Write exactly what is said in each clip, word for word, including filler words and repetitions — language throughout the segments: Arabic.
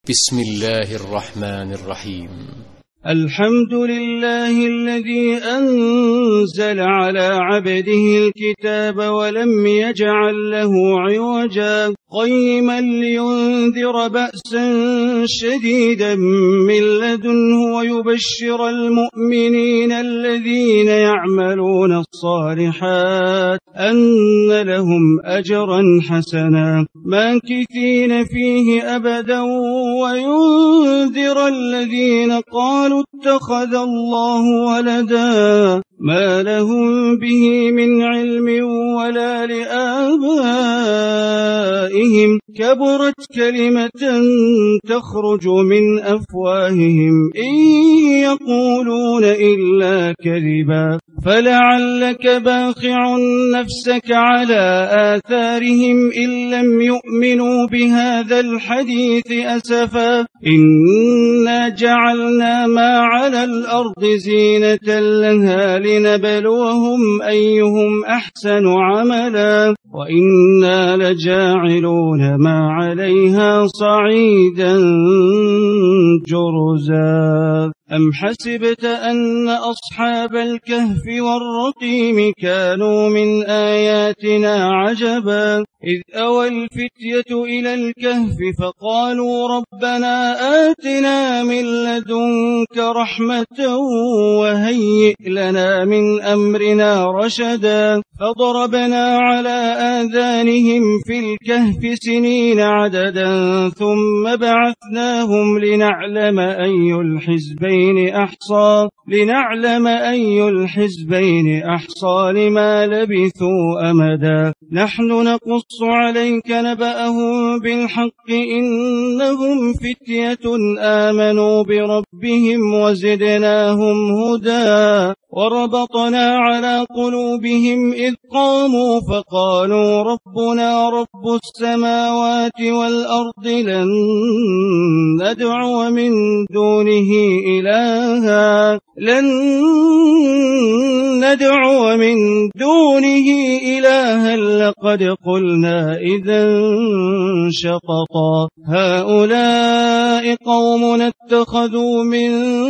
بسم الله الرحمن الرحيم. الحمد لله الذي أنزل على عبده الكتاب ولم يجعل له عوجا قيما لينذر بأسا شديدا من لدنه ويبشر المؤمنين الذين يعملون الصالحات أن لهم أجرا حسنا ماكثين فيه أبدا وينذر الذين قالوا اتخذ الله ولدا ما لهم به من علم ولا لآبائهم كبرت كلمة تخرج من أفواههم إن يقولون إلا كذبا فلعلك باخع نفسك على آثارهم إن لم يؤمنوا بهذا الحديث أسفا إنا جعلنا ما على الأرض زينة لها لنبلوهم أيهم أحسن عملا وإنا لجاعلون ما عليها صعيدا جرزا أم حسبت أن أصحاب الكهف والرقيم كانوا من آياتنا عجبا إذ أوى الفتية إلى الكهف فقالوا ربنا آتنا من لدنك رحمة وهيئ لنا من أمرنا رشدا فضربنا على آذانهم في الكهف سنين عددا ثم بعثناهم لنعلم أي الحزبين أحصى لنعلم أي الحزبين أحصى لما لبثوا أمدا نحن نقص عليك نبأهم بالحق إنهم فتية آمنوا بربهم وزدناهم هدى وربطنا على قلوبهم إذ قاموا فقالوا ربنا رب السماوات والأرض لن ندعو من دونه إلها لن ندعو من دونه إلها لقد قلنا إذا شططا هؤلاء قوم اتخذوا من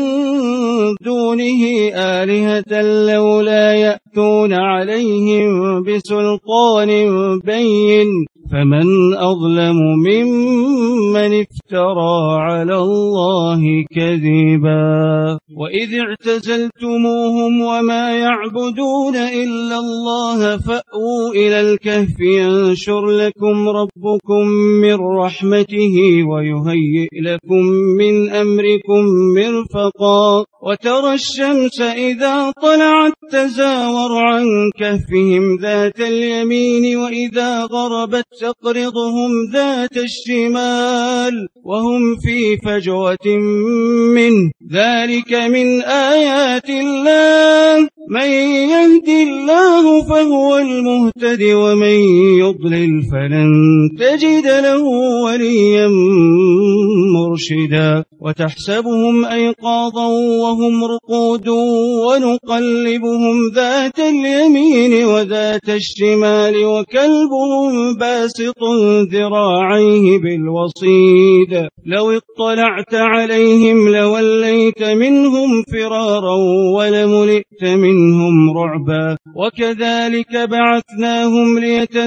دونه آلهة لولا يأتون عليهم بسلطان بين فمن أظلم ممن افترى على الله كذبا وإذ اعتزلتموهم وما يعبدون إلا الله فأووا إلى الكهف ينشر لكم ربكم من رحمته ويهيئ لكم من أمركم مرفقا وترى الشمس إذا طلعت تزاور عن كهفهم ذات اليمين وإذا غربت تقرضهم ذات الشمال وهم في فجوة منه ذلك من آيات الله من يهد الله فهو المهتد ومن يضلل فلن تجد له وليا مرشدا وتحسبهم أيقاظا وهم رقود ونقلبهم ذات اليمين وذات الشمال وكلبهم باسط ذراعيه بالوصيد لو اطلعت عليهم لوليت منهم فرارا ولملئت منهم رعبا وكذلك بعثناهم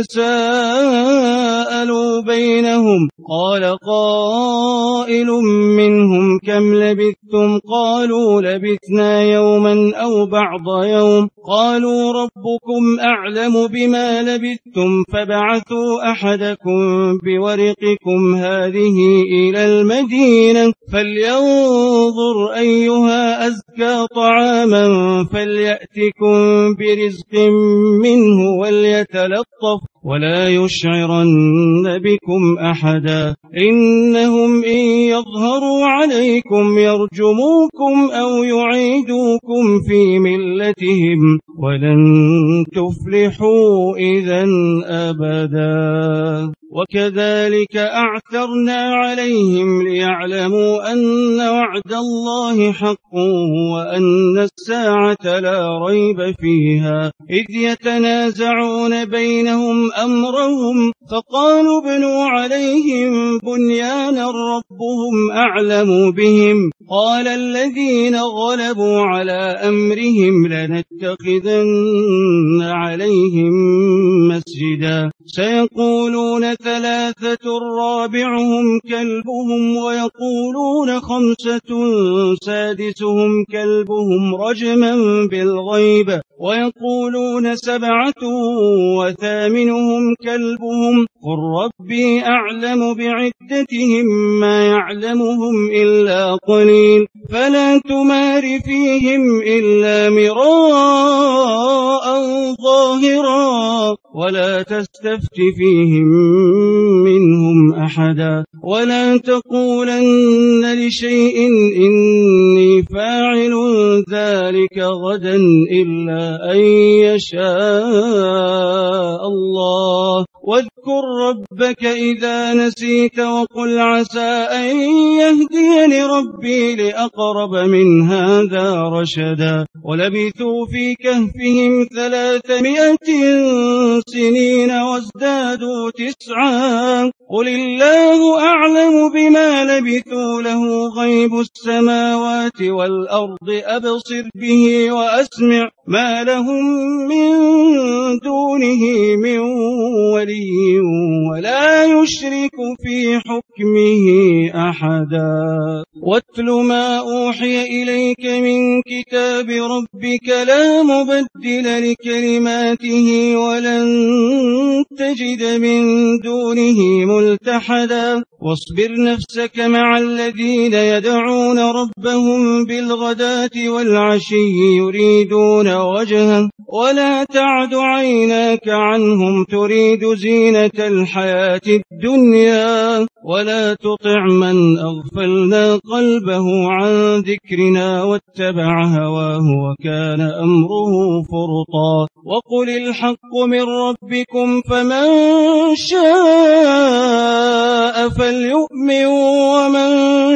ليتساءلوا بينهم قال قائل منهم كم لبثتم قالوا لبثنا يوما أو بعض يوم قالوا ربكم أعلم بما لبثتم فبعثوا أحدكم بورقكم هذه إلى المدينة فلينظر أيها أزكى طعاما فليأتكم برزق منه وليتلطف ولا يشعرن بكم أحدا إنهم إن يظهروا عليكم يرجموكم أو يعيدوكم في ملتهم ولن تفلحوا إذا أبدا وكذلك أعثرنا عليهم ليعلموا أن وعد الله حق وأن الساعة لا ريب فيها إذ يتنازعون بينهم أمرهم فقالوا ابنوا عليهم بنيانا ربهم أعلم بهم قال الذين غلبوا على أمرهم لنتخذن عليهم مسجدا سيقولون ثلاثة رابعهم كلبهم ويقولون خمسة سادسهم كلبهم رجما بالغيب ويقولون سبعة وثامنهم كلبهم قل ربي أعلم بعدتهم ما يعلمهم إلا قليل فلا تمار فيهم إلا مراء ظاهرا ولا تستفت فيهم منهم أحدا ولا تقولن لشيء إني فاعل ذلك غدا إلا أن يشاء الله واذكر ربك إذا نسيت وقل عسى أن يهديني ربي لأقرب من هذا رشدا ولبثوا في كهفهم ثلاثمائة سنين وازدادوا تسعا قل الله أعلم بما لبثوا له غيب السماوات والأرض أبصر به وأسمع ما لهم من دونه من ولي ولا يشرك في حكمه أحدا واتل ما أوحي إليك من كتاب ربك لا مبدل لكلماته ولن تجد من دونه ملتحدا واصبر نفسك مع الذين يدعون ربهم بالغداة والعشي يريدون وجهه ولا تعد عيناك عنهم تريد زينة الحياة الدنيا ولا تطع من أغفلنا قلبه عن ذكرنا واتبع هواه وكان أمره فرطا وقل الحق من ربكم فمن شاء فليؤمن ومن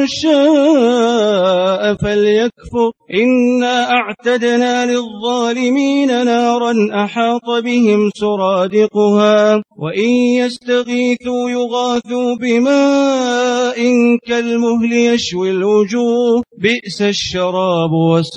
شاء فليكفر إنا أعتدنا للظالمين نارا أحاط بهم سرادقها وإن يستغيثوا يغاثوا بماء كالمهل يشوي الوجوه بئس الشراب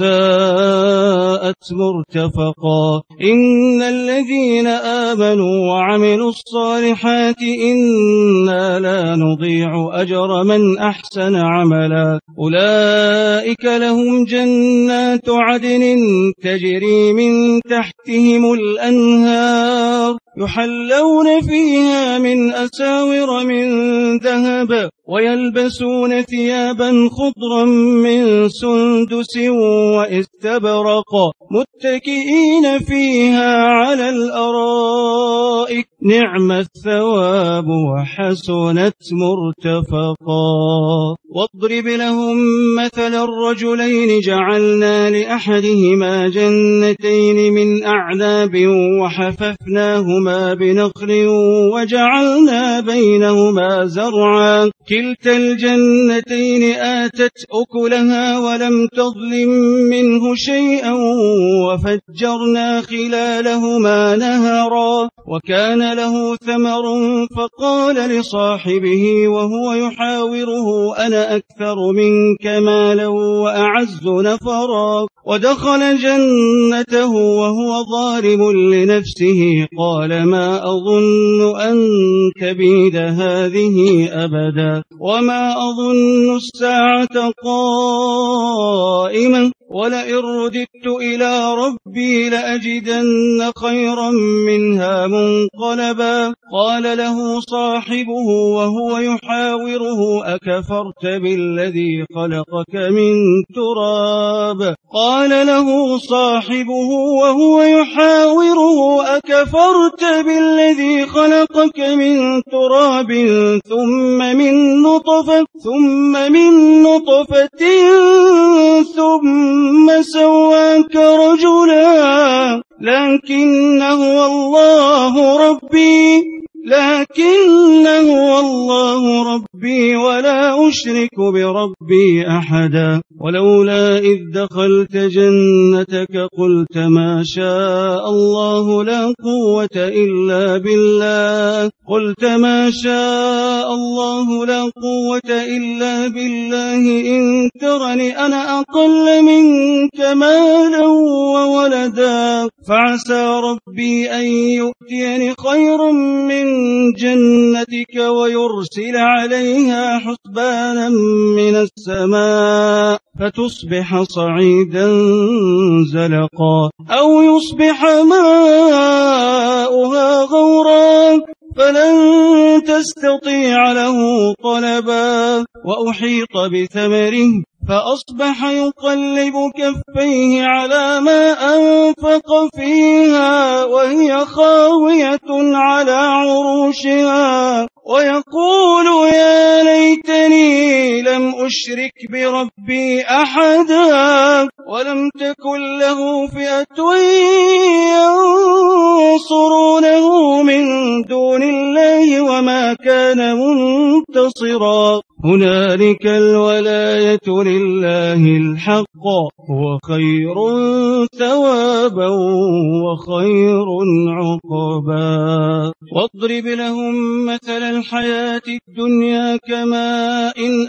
وساءت مرتفقا إن الذين آمنوا وعملوا الصالحات إنا لا نضيع أجر من أحسن عملا أولئك لهم جنات عدن تجري من تحتهم الأنهار يحلون فيها من أساور من ذهب ويلبسون ثيابا خضرا من سندس واستبرق متكئين فيها على الأرائك نعم الثواب وحسنت مرتفقا واضرب لهم مثل الرجلين جعلنا لأحدهما جنتين من أعناب وحففناهما بنخل وجعلنا بينهما زرعا كلتا الجنتين آتت أكلها ولم تظلم منه شيئا وفجرنا خلالهما نهرا وكان له ثمر فقال لصاحبه وهو يحاوره أنا أكثر منك مالا وأعز نفرا ودخل جنته وهو ظالم لنفسه قال ما أظن أن تبيد هذه أبدا وما أظن الساعة قائمة ولئن رددت إلى ربي لأجدن خيرا منها منقلبا قال له صاحبه وهو يحاوره أكفرت بالذي خلقك من تراب قال له صاحبه وهو يحاوره أكفرت بالذي خلقك من تراب ثم من نطفة ثم من نطفة ثم سواك رجلا لكن هو الله ربي لكن هو الله ربي ولا أشرك بربي أحدا ولولا إذ دخلت جنتك قلت ما شاء الله لا قوة إلا بالله قلت ما شاء الله لا قوة إلا بالله إن ترني أنا أقل منك مالا وولدا فعسى ربي أن يؤتيني خيرا من جنتك ويرسل عليها حسبانا من السماء فتصبح صعيدا زلقا أو يصبح ماؤها غورا فلن تستطيع له طلبا وأحيط بثمره فأصبح يقلب كفيه على ما أنفق فيها وهي خاوية على عروشها ويقول يا ليتني لم أشرك بربي أحدا ولم تكن له فئة ينصرونه من دون الله وما كان منتصرا هنالك الولاية لله الحق هو خير ثوابا وخير عقبا واضرب لهم مثل الحياة الدنيا كماء إن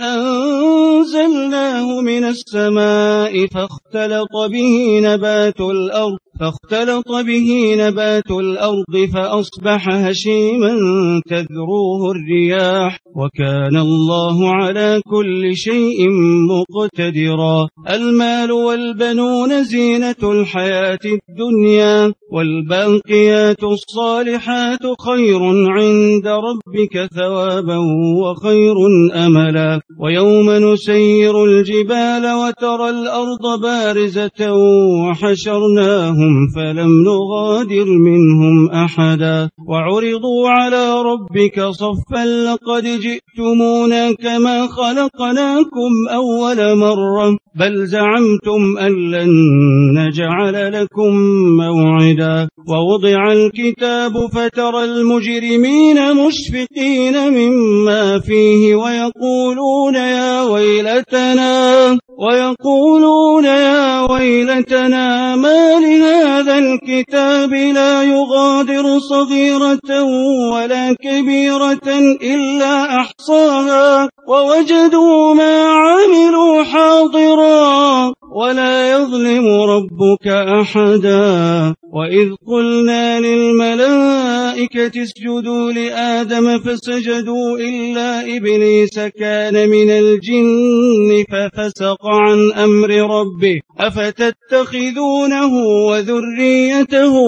أنزلناه من السماء فاختلط به نبات الأرض فاختلط به نبات الأرض فأصبح هشيما تذروه الرياح وكان الله على كل شيء مقتدرا المال والبنون زينة الحياة الدنيا والباقيات الصالحات خير عند ربك ثوابا وخير أملا ويوم نسير الجبال وترى الأرض بارزة وحشرناهم فلم نغادر منهم أحدا وعرضوا على ربك صفا لقد جئتمونا كما خلقناكم أول مرة بل زعمتم أن لن نجعل لكم موعدا ووضع الكتاب فترى المجرمين مشفقين مما فيه ويقولون يا ويلتنا ويقولون يا ويلتنا ما لهذا الكتاب لا يغادر صغيرة ولا كبيرة إلا أحصاها ووجدوا ما عملوا حاضرا ولا يظلم ربك أحدا وإذ قلنا للملائكة اسجدوا لآدم فسجدوا إلا إبليس كان من الجن ففسق عن أمر ربه أفتتخذونه وذريته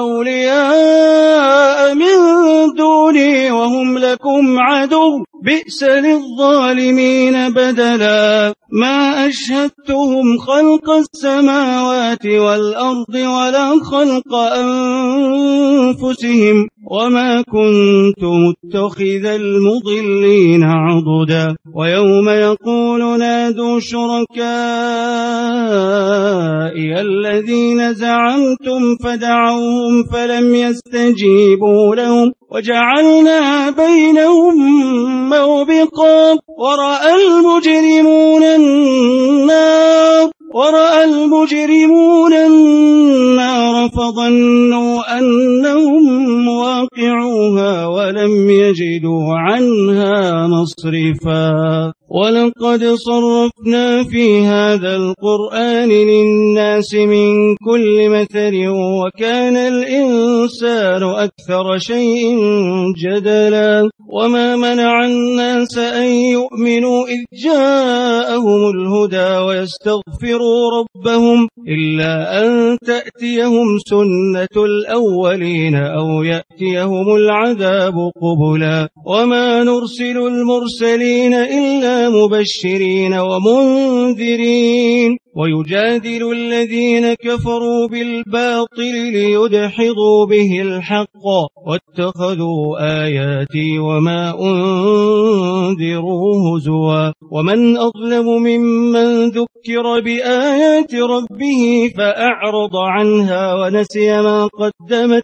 أولياء من دوني وهم لكم عدو بئس للظالمين بدلا ما أشهدتهم خلق السماوات والأرض ولا خلق أنفسهم وما كنت متخذ المضلين عضدا ويوم يقول نادوا شركائي الذين زعمتم فدعوهم فلم يستجيبوا لهم وجعلنا بينهم موبقا ورأى المجرمون النار ورأى المجرمون النار فظنوا أنهم مواقعوها ولم يجدوا عنها مصرفا ولقد صرفنا في هذا القرآن للناس من كل مثل وكان الإنسان أكثر شيء جدلا وما منع الناس أن يؤمنوا إذ جاءهم الهدى ويستغفروا ربهم إلا أن تأتيهم سنة الأولين أو يأتيهم العذاب قبلا وما نرسل المرسلين إلا مبشرين ومنذرين ويجادل الذين كفروا بالباطل ليدحضوا به الحق واتخذوا آياتي وما أنذروا هزوا ومن أظلم ممن ذكر بآيات ربه فأعرض عنها ونسي ما قدمت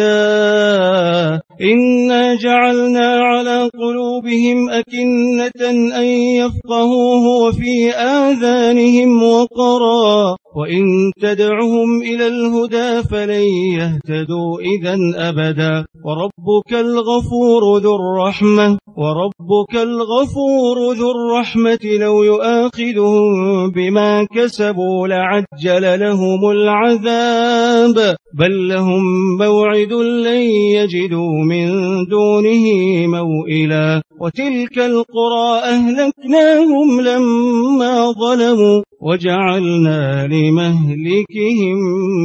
يداه إنا جعلنا على قلوبهم أكنة أن يفقهوه وفي آذانهم وقرا وإن تدعهم إلى الهدى فلن يهتدوا إذن أبدا وربك الغفور ذو الرحمة وربك الغفور ذو الرحمة لو يؤاخذهم بما كسبوا لعجل لهم العذاب بل لهم موعد لن يجدوا من دونه موئلا وتلك القرى أهلكناهم لما ظلموا وجعلنا لمهلكهم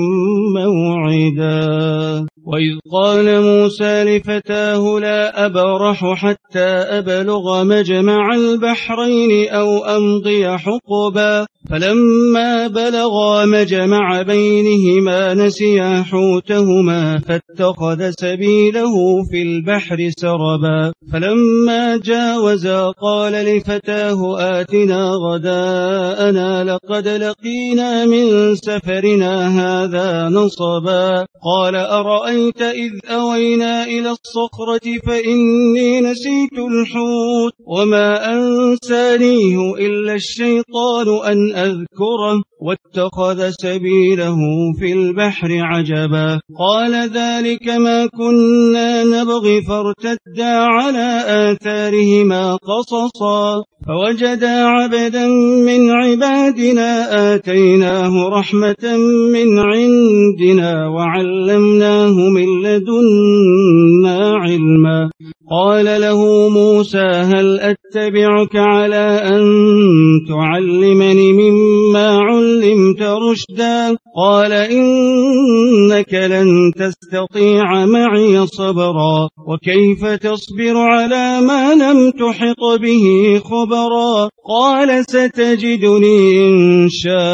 موعدا وإذ قال موسى لفتاه لا أبرح حتى أبلغ مجمع البحرين أو أمضي حقبا فلما بلغا مجمع بينهما نسيا حوتهما فاتخذ سبيله في البحر سربا فلما جاوزا قال لفتاه آتنا غداءنا لقد لقينا من سفرنا هذا نصبا قال أرأيت إذ أوينا إلى الصخرة فإني نسيت الحوت وما أنسانيه إلا الشيطان أن أذكره واتخذ سبيله في البحر عجبا قال ذلك ما كنا نبغي فارتدا على آثارهما قصصا فوجدا عبدا من عبادنا آتيناه رحمة من عندنا وعلمناه من لدنا علما قال له موسى هل أتبعك على أن تعلمني مما علمت رشدا قال إنك لن تستطيع معي صبرا وكيف تصبر على ما لم تحط به خبرا قال ستجدني إن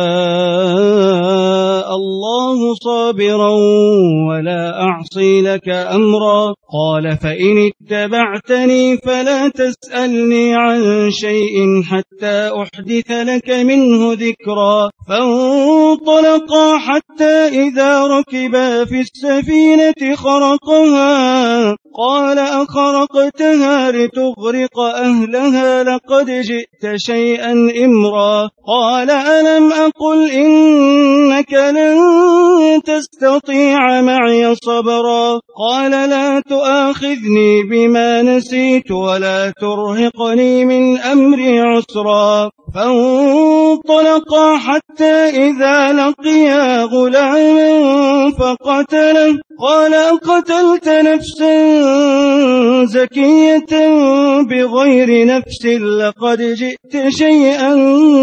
شاء الله صابرا ولا أعصي لك أمرا قال فإن اتبعتني فلا تسألني عن شيء حتى أحدث لك منه ذكرا فانطلقا حتى إذا ركبا في السفينة خرقها قال أخرقتها لتغرق أهلها لقد جئت شيئا إمرا قال ألم أقل إنك لن تستطيع معي صبرا قال لا تؤاخذني بما نسيت ولا ترهقني من أمري عسرا فانطلقا حتى إذا لقيا غلاما فقتله قال أقتلت نفسا زكية بغير نفس لقد جئت شيئا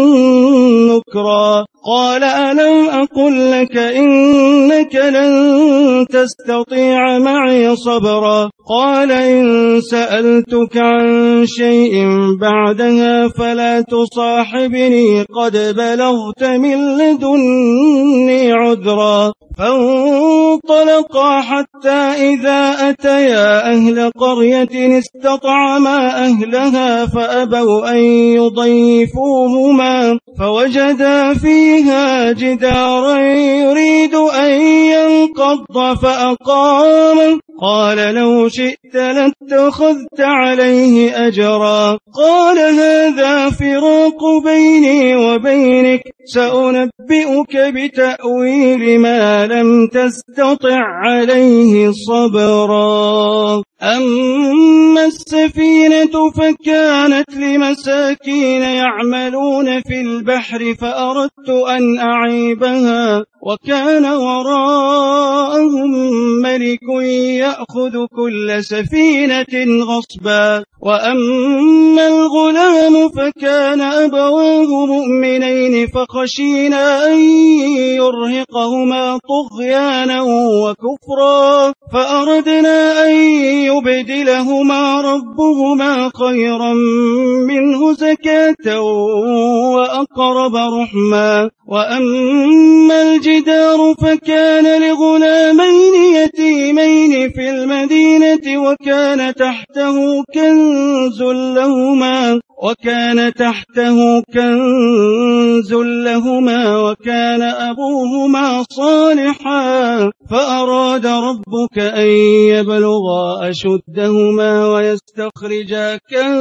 نكرا قال ألم أقل لك إنك لن تستطيع معي صبرا قال إن سألتك عن شيء بعدها فلا تصاحبني قد بلغت من لدني عذرا فانطلقا حتى إذا أتيا أهل قرية استطعما أهلها فأبوا أن يضيفوهما فوجدا فيها جدارا يريد أن ينقض فأقامه قال لو شئت لاتخذت عليه أجرا قال هذا فراق بيني وبينك سأنبئك بتأويل ما لم تستطع عليه صبرا أما السفينة فكانت لمساكين يعملون في البحر فأردت أن أعيبها وكان وراءهم ملك يأخذ كل سفينة غصبا وأما الغلام فكان أبواه مؤمنين فخشينا أن يرهقهما طغيانا وكفرا فأردنا أن يبدلهما ربهما خيرا منه زكاة وأقرب رحما. وأما الجدار فكان لغلامين يتيمين في المدينة وكان تحته كنز لهما وكان تحته كنز لهما وكان أبوهما صالحا فأراد ربك أن يبلغا أشدهما ويستخرجا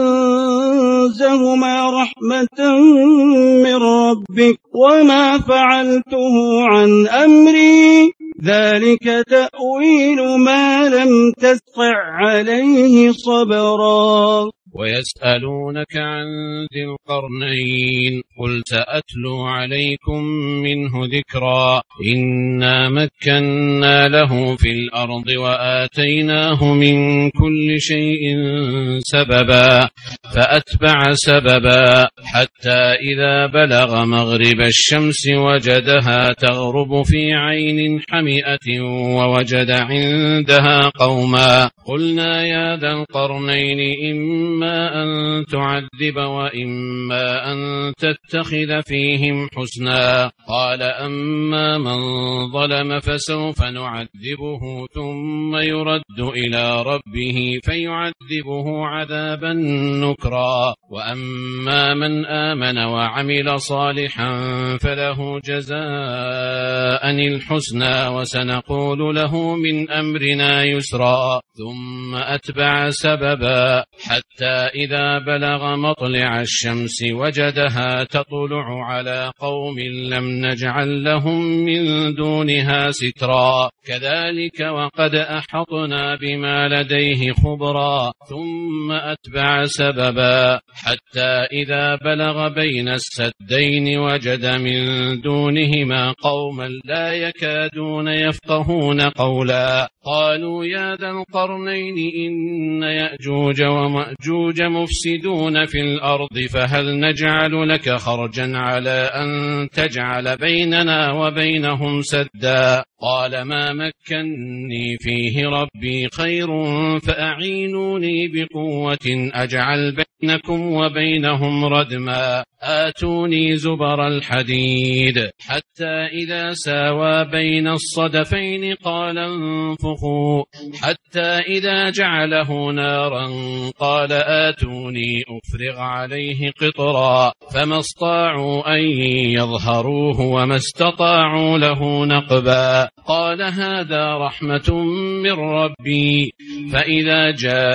كنزهما رحمة من ربك وما فعلته عن أمري ذلك تأويل ما لم تستطع عليه صبرا. ويسألونك عن ذي القرنين قل سأتلو عليكم منه ذكرا إنا مكنا له في الأرض وآتيناه من كل شيء سببا فأتبع سببا حتى إذا بلغ مغرب الشمس وجدها تغرب في عين حمئة ووجد عندها قوما قلنا يا ذا القرنين إما أن تعذب وإما أن تتخذ فيهم حسنا قال أما من ظلم فسوف نعذبه ثم يرد إلى ربه فيعذبه عذابا نكرا وأما من آمن وعمل صالحا فله جزاء الحسنى وسنقول له من أمرنا يسرا ثم أتبع سببا حتى إذا بلغ مطلع الشمس وجدها تطلع على قوم لم نجعل لهم من دونها سترا كذلك وقد أحطنا بما لديه خبرا ثم أتبع سببا حتى إذا بلغ بين السدين وجد من دونهما قوما لا يكادون يفقهون قولا قالوا يا ذا القرنين إن يأجوج ومأجوج مفسدون في الأرض فهل نجعل لك خرجا على أن تجعل بيننا وبينهم سدا قال ما مكني فيه ربي خير فأعينوني بقوة أجعل بينكم وبينهم ردما آتوني زبر الحديد حتى إذا ساوى بين الصدفين قال انفخوا حتى إذا جعله نارا قال آتوني أفرغ عليه قطرا فما استطاعوا أن يظهروه وما استطاعوا له نقبا قال هذا رحمة من ربي فإذا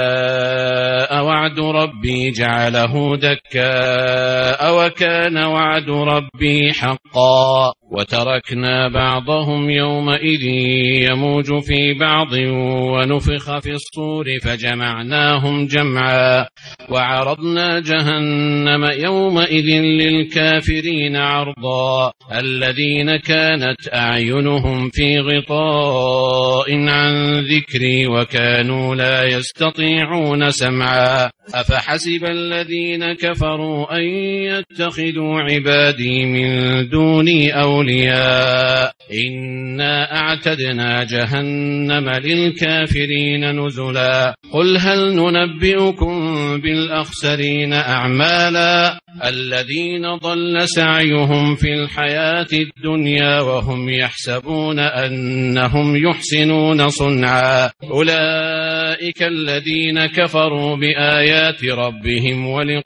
جاء وعد ربي جعله دكاء وكان وعد ربي حقا وتركنا بعضهم يومئذ يموج في بعض ونفخ في الصور فجمعناهم جمعا وعرضنا جهنم يومئذ للكافرين عرضا الذين كانت أعينهم في غطاء عن ذكري وكانوا لا يستطيعون سمعا أفحسب الذين كفروا أن يتخذوا عبادي من دوني أولياء إنا أعتدنا جهنم للكافرين نزلا قل هل ننبئكم بالأخسرين أعمالا الذين ضل سعيهم في الحياة الدنيا وهم يحسبون أنهم يحسنون صنعا أولئك الذين كفروا بآيات ربهم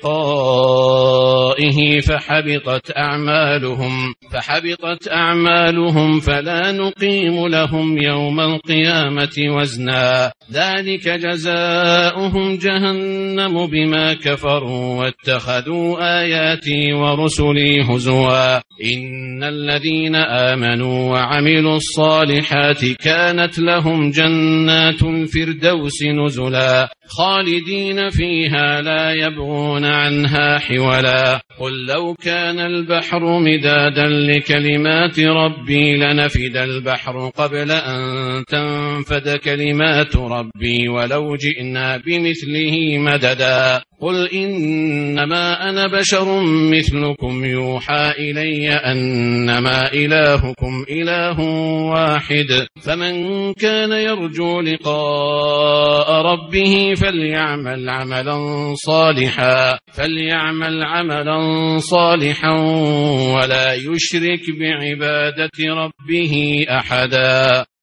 ولقائه فحبطت أعمالهم فحبطت أعمالهم فلا نقيم لهم يوم القيامة وزنا ذلك جزاؤهم جهنم بما كفروا واتخذوا آياتي ورسلي هزوا إن الذين آمنوا وعملوا الصالحات كانت لهم جنات الفردوس نزلا خالدين فيها لا يبغون عنها حولا قل لو كان البحر مدادا لكلمات ربي لنفد البحر قبل أن تنفد كلمات ربي ولو جئنا بمثله مددا قل إنما أنا بشر مثلكم يوحى إلي أنما إلهكم إله واحد فمن كان يرجو لقاء ربه فليعمل عملا صالحا فليعمل عملا صالحا ولا يشرك بعبادة ربه أحدا.